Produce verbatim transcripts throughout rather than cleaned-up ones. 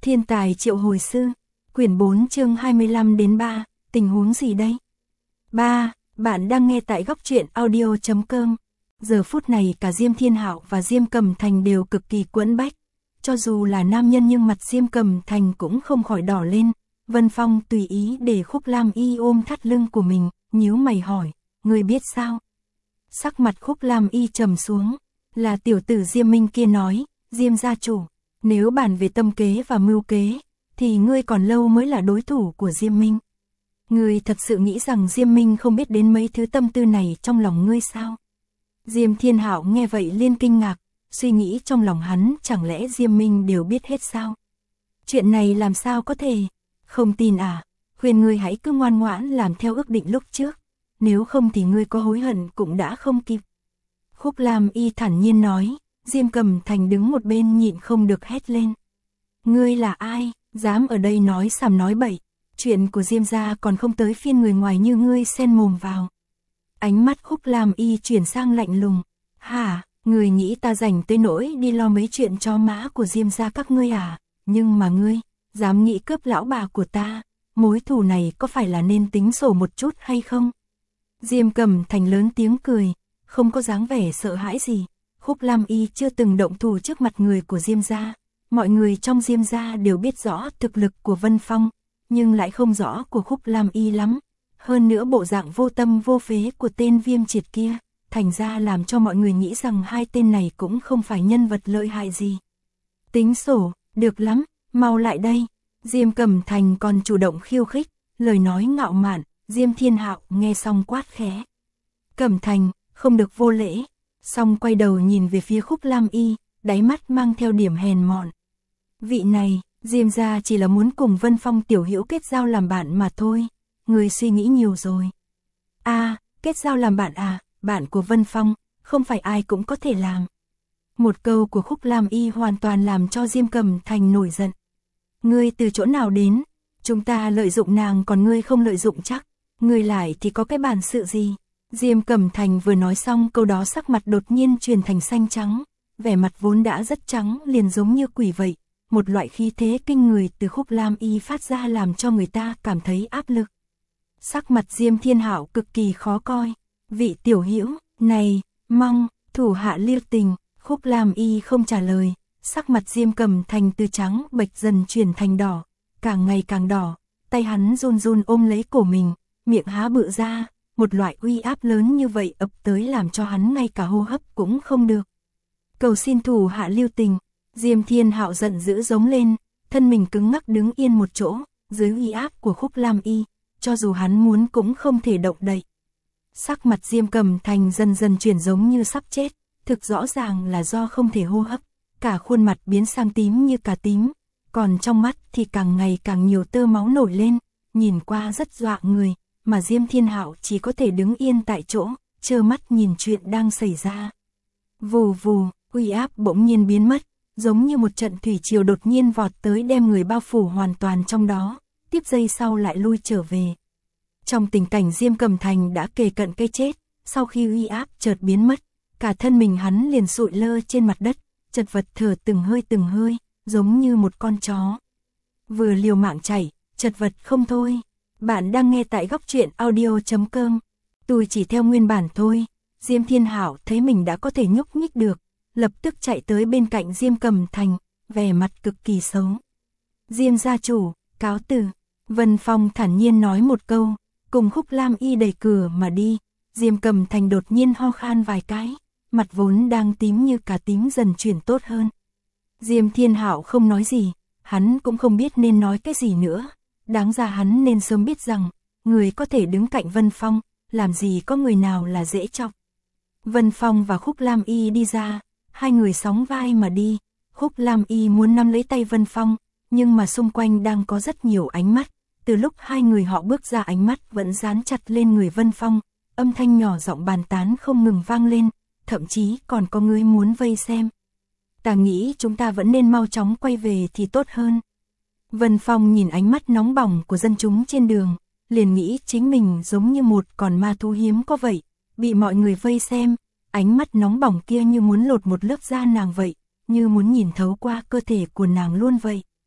Thiên tài triệu hồi sư, quyển bốn chương hai mươi lăm đến ba, tình huống gì đây? ba. Bạn đang nghe tại góc truyện audio chấm com. Giờ phút này cả Diêm Thiên Hạo và Diêm Cầm Thành đều cực kỳ quẫn bách. Cho dù là nam nhân nhưng mặt Diêm Cầm Thành cũng không khỏi đỏ lên. Vân Phong tùy ý để Khúc Lam Y ôm thắt lưng của mình, nhíu mày hỏi, ngươi biết sao? Sắc mặt Khúc Lam Y trầm xuống, là tiểu tử Diêm Minh kia nói, Diêm gia chủ, nếu bàn về tâm kế và mưu kế, thì ngươi còn lâu mới là đối thủ của Diêm Minh. Ngươi thật sự nghĩ rằng Diêm Minh không biết đến mấy thứ tâm tư này trong lòng ngươi sao? Diêm Thiên Hạo nghe vậy liên kinh ngạc, suy nghĩ trong lòng hắn chẳng lẽ Diêm Minh đều biết hết sao? Chuyện này làm sao có thể? Không tin à? Khuyên ngươi hãy cứ ngoan ngoãn làm theo ước định lúc trước, nếu không thì ngươi có hối hận cũng đã không kịp. Khúc Lam Y thản nhiên nói, Diêm Cầm Thành đứng một bên nhịn không được hét lên. Ngươi là ai, dám ở đây nói sàm nói bậy, chuyện của Diêm gia còn không tới phiên người ngoài như ngươi xen mồm vào. Ánh mắt Khúc Lam Y chuyển sang lạnh lùng, hả, ngươi nghĩ ta rảnh tới nỗi đi lo mấy chuyện chó mã của Diêm gia các ngươi à, nhưng mà ngươi, dám nghĩ cướp lão bà của ta, mối thù này có phải là nên tính sổ một chút hay không? Diêm Cầm Thành lớn tiếng cười, không có dáng vẻ sợ hãi gì. Khúc Lam Y chưa từng động thủ trước mặt người của Diêm gia, mọi người trong Diêm gia đều biết rõ thực lực của Vân Phong, nhưng lại không rõ của Khúc Lam Y lắm. Hơn nữa bộ dạng vô tâm vô phế của tên Viêm Triệt kia, thành ra làm cho mọi người nghĩ rằng hai tên này cũng không phải nhân vật lợi hại gì. Tính sổ, được lắm, mau lại đây. Diêm Cầm Thành còn chủ động khiêu khích, lời nói ngạo mạn. Diêm Thiên Hạo nghe xong quát khẽ. Cầm Thành, không được vô lễ. Xong quay đầu nhìn về phía Khúc Lam Y, đáy mắt mang theo điểm hèn mọn. Vị này, Diêm gia chỉ là muốn cùng Vân Phong tiểu hữu kết giao làm bạn mà thôi. Người suy nghĩ nhiều rồi. À, kết giao làm bạn à, bạn của Vân Phong, không phải ai cũng có thể làm. Một câu của Khúc Lam Y hoàn toàn làm cho Diêm Cầm Thành nổi giận. Ngươi từ chỗ nào đến? Chúng ta lợi dụng nàng còn ngươi không lợi dụng chắc. Ngươi lại thì có cái bản sự gì? Diêm Cầm Thành vừa nói xong câu đó sắc mặt đột nhiên chuyển thành xanh trắng, vẻ mặt vốn đã rất trắng liền giống như quỷ vậy, một loại khí thế kinh người từ Khúc Lam Y phát ra làm cho người ta cảm thấy áp lực. Sắc mặt Diêm Thiên Hạo cực kỳ khó coi, vị tiểu hữu này, mong, thủ hạ lưu tình. Khúc Lam Y không trả lời, sắc mặt Diêm Cầm Thành từ trắng bệch dần chuyển thành đỏ, càng ngày càng đỏ, tay hắn run run ôm lấy cổ mình, miệng há bự ra. Một loại uy áp lớn như vậy ập tới làm cho hắn ngay cả hô hấp cũng không được. Cầu xin thủ hạ lưu tình. Diêm Thiên Hạo giận dữ giống lên, thân mình cứng ngắc đứng yên một chỗ, dưới uy áp của Khúc Lam Y, cho dù hắn muốn cũng không thể động đậy. Sắc mặt Diêm Cầm Thành dần dần chuyển giống như sắp chết, thực rõ ràng là do không thể hô hấp, cả khuôn mặt biến sang tím như cà tím, còn trong mắt thì càng ngày càng nhiều tơ máu nổi lên, nhìn qua rất dọa người. Mà Diêm Thiên Hạo chỉ có thể đứng yên tại chỗ, trơ mắt nhìn chuyện đang xảy ra. Vù vù, uy áp bỗng nhiên biến mất, giống như một trận thủy triều đột nhiên vọt tới đem người bao phủ hoàn toàn trong đó, tiếp giây sau lại lui trở về. Trong tình cảnh Diêm Cầm Thành đã kề cận cái chết, sau khi uy áp chợt biến mất, cả thân mình hắn liền sụi lơ trên mặt đất, chật vật thở từng hơi từng hơi, giống như một con chó. Vừa liều mạng chạy, chật vật không thôi. Bạn đang nghe tại góc truyện audio chấm com. Tôi chỉ theo nguyên bản thôi. Diêm Thiên Hạo thấy mình đã có thể nhúc nhích được, lập tức chạy tới bên cạnh Diêm Cầm Thành, vẻ mặt cực kỳ xấu. Diêm gia chủ, cáo từ. Vân Phong thản nhiên nói một câu, cùng Khúc Lam Y đẩy cửa mà đi. Diêm Cầm Thành đột nhiên ho khan vài cái, mặt vốn đang tím như cà tím dần chuyển tốt hơn. Diêm Thiên Hạo không nói gì, hắn cũng không biết nên nói cái gì nữa. Đáng ra hắn nên sớm biết rằng, người có thể đứng cạnh Vân Phong, làm gì có người nào là dễ chọc. Vân Phong và Khúc Lam Y đi ra, hai người sóng vai mà đi. Khúc Lam Y muốn nắm lấy tay Vân Phong, nhưng mà xung quanh đang có rất nhiều ánh mắt. Từ lúc hai người họ bước ra ánh mắt vẫn dán chặt lên người Vân Phong, âm thanh nhỏ giọng bàn tán không ngừng vang lên, thậm chí còn có người muốn vây xem. Ta nghĩ chúng ta vẫn nên mau chóng quay về thì tốt hơn. Vân Phong nhìn ánh mắt nóng bỏng của dân chúng trên đường, liền nghĩ chính mình giống như một con ma thú hiếm có vậy, bị mọi người vây xem, ánh mắt nóng bỏng kia như muốn lột một lớp da nàng vậy, như muốn nhìn thấu qua cơ thể của nàng luôn vậy.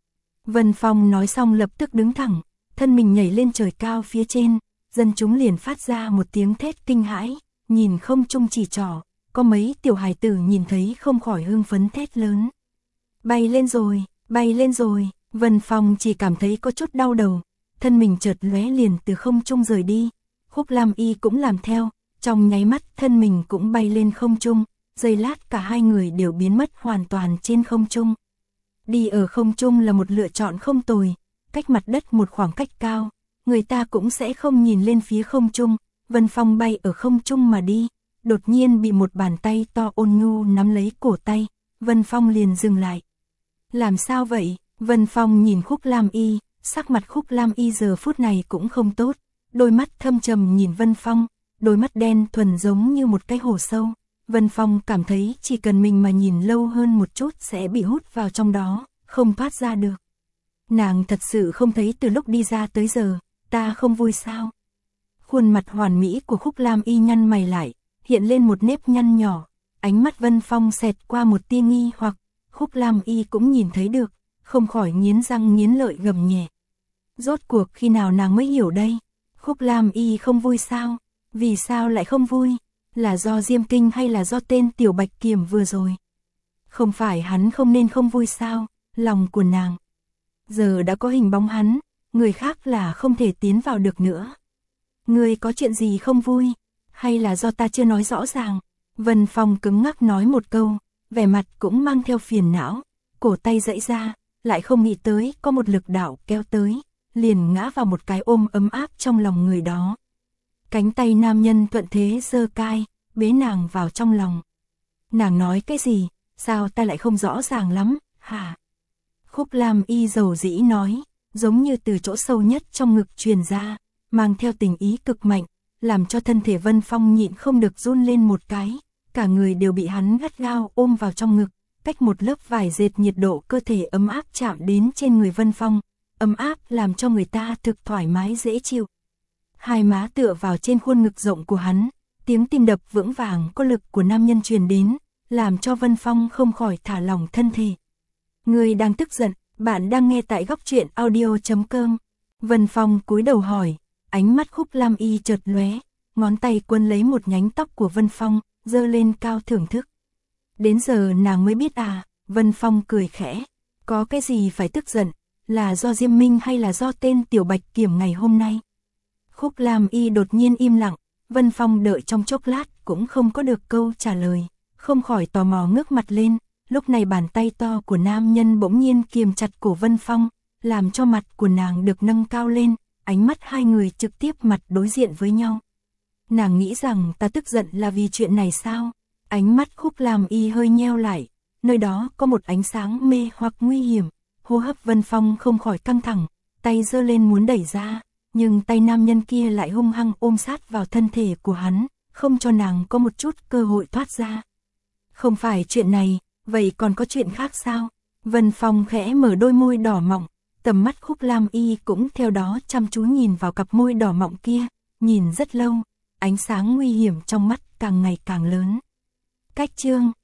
Vân Phong nói xong lập tức đứng thẳng, thân mình nhảy lên trời cao phía trên, dân chúng liền phát ra một tiếng thét kinh hãi, nhìn không trung chỉ trỏ, có mấy tiểu hài tử nhìn thấy không khỏi hưng phấn thét lớn. Bay lên rồi, bay lên rồi, Vân Phong chỉ cảm thấy có chút đau đầu, thân mình chợt lóe liền từ không trung rời đi, Khúc Lam Y cũng làm theo, trong nháy mắt thân mình cũng bay lên không trung, giây lát cả hai người đều biến mất hoàn toàn trên không trung. Đi ở không trung là một lựa chọn không tồi, cách mặt đất một khoảng cách cao, người ta cũng sẽ không nhìn lên phía không trung. Vân Phong bay ở không trung mà đi, đột nhiên bị một bàn tay to ôn nhu nắm lấy cổ tay, Vân Phong liền dừng lại. Làm sao vậy? Vân Phong nhìn Khúc Lam Y, sắc mặt Khúc Lam Y giờ phút này cũng không tốt, đôi mắt thâm trầm nhìn Vân Phong, đôi mắt đen thuần giống như một cái hồ sâu. Vân Phong cảm thấy chỉ cần mình mà nhìn lâu hơn một chút sẽ bị hút vào trong đó, không thoát ra được. Nàng thật sự không thấy từ lúc đi ra tới giờ, ta không vui sao? Khuôn mặt hoàn mỹ của Khúc Lam Y nhăn mày lại, hiện lên một nếp nhăn nhỏ, ánh mắt Vân Phong xẹt qua một tia nghi hoặc, Khúc Lam Y cũng nhìn thấy được, không khỏi nghiến răng nghiến lợi gầm nhẹ. Rốt cuộc khi nào nàng mới hiểu đây? Khúc Lam Y không vui sao? Vì sao lại không vui? Là do Diêm Kinh hay là do tên Tiểu Bạch Kiểm vừa rồi? Không phải hắn không nên không vui sao? Lòng của nàng giờ đã có hình bóng hắn, người khác là không thể tiến vào được nữa. Ngươi có chuyện gì không vui? Hay là do ta chưa nói rõ ràng? Vân Phong cứng ngắc nói một câu, vẻ mặt cũng mang theo phiền não, cổ tay giãy ra, lại không nghĩ tới có một lực đạo kéo tới, liền ngã vào một cái ôm ấm áp trong lòng người đó. Cánh tay nam nhân thuận thế giơ cai, bế nàng vào trong lòng. Nàng nói cái gì? Sao ta lại không rõ ràng lắm, hả? Khúc Lam Y dầu dĩ nói, giống như từ chỗ sâu nhất trong ngực truyền ra, mang theo tình ý cực mạnh, làm cho thân thể Vân Phong nhịn không được run lên một cái, cả người đều bị hắn gắt gao ôm vào trong ngực, cách một lớp vải dệt nhiệt độ cơ thể ấm áp chạm đến trên người Vân Phong, ấm áp làm cho người ta thực thoải mái dễ chịu. Hai má tựa vào trên khuôn ngực rộng của hắn, tiếng tim đập vững vàng có lực của nam nhân truyền đến, làm cho Vân Phong không khỏi thả lỏng thân thể. Người đang tức giận, bạn đang nghe tại góc truyện audio chấm com. Vân Phong cúi đầu hỏi, ánh mắt Khúc Lam Y chợt lóe, ngón tay quấn lấy một nhánh tóc của Vân Phong, giơ lên cao thưởng thức. Đến giờ nàng mới biết à? Vân Phong cười khẽ, có cái gì phải tức giận, là do Diêm Minh hay là do tên Tiểu Bạch Kiểm ngày hôm nay? Khúc Lam Y đột nhiên im lặng, Vân Phong đợi trong chốc lát cũng không có được câu trả lời, không khỏi tò mò ngước mặt lên. Lúc này bàn tay to của nam nhân bỗng nhiên kiềm chặt cổ Vân Phong, làm cho mặt của nàng được nâng cao lên, ánh mắt hai người trực tiếp mặt đối diện với nhau. Nàng nghĩ rằng ta tức giận là vì chuyện này sao? Ánh mắt Khúc Lam Y hơi nheo lại, nơi đó có một ánh sáng mê hoặc nguy hiểm, hô hấp Vân Phong không khỏi căng thẳng, tay giơ lên muốn đẩy ra, nhưng tay nam nhân kia lại hung hăng ôm sát vào thân thể của hắn, không cho nàng có một chút cơ hội thoát ra. Không phải chuyện này, vậy còn có chuyện khác sao? Vân Phong khẽ mở đôi môi đỏ mọng, tầm mắt Khúc Lam Y cũng theo đó chăm chú nhìn vào cặp môi đỏ mọng kia, nhìn rất lâu, ánh sáng nguy hiểm trong mắt càng ngày càng lớn. Cách chương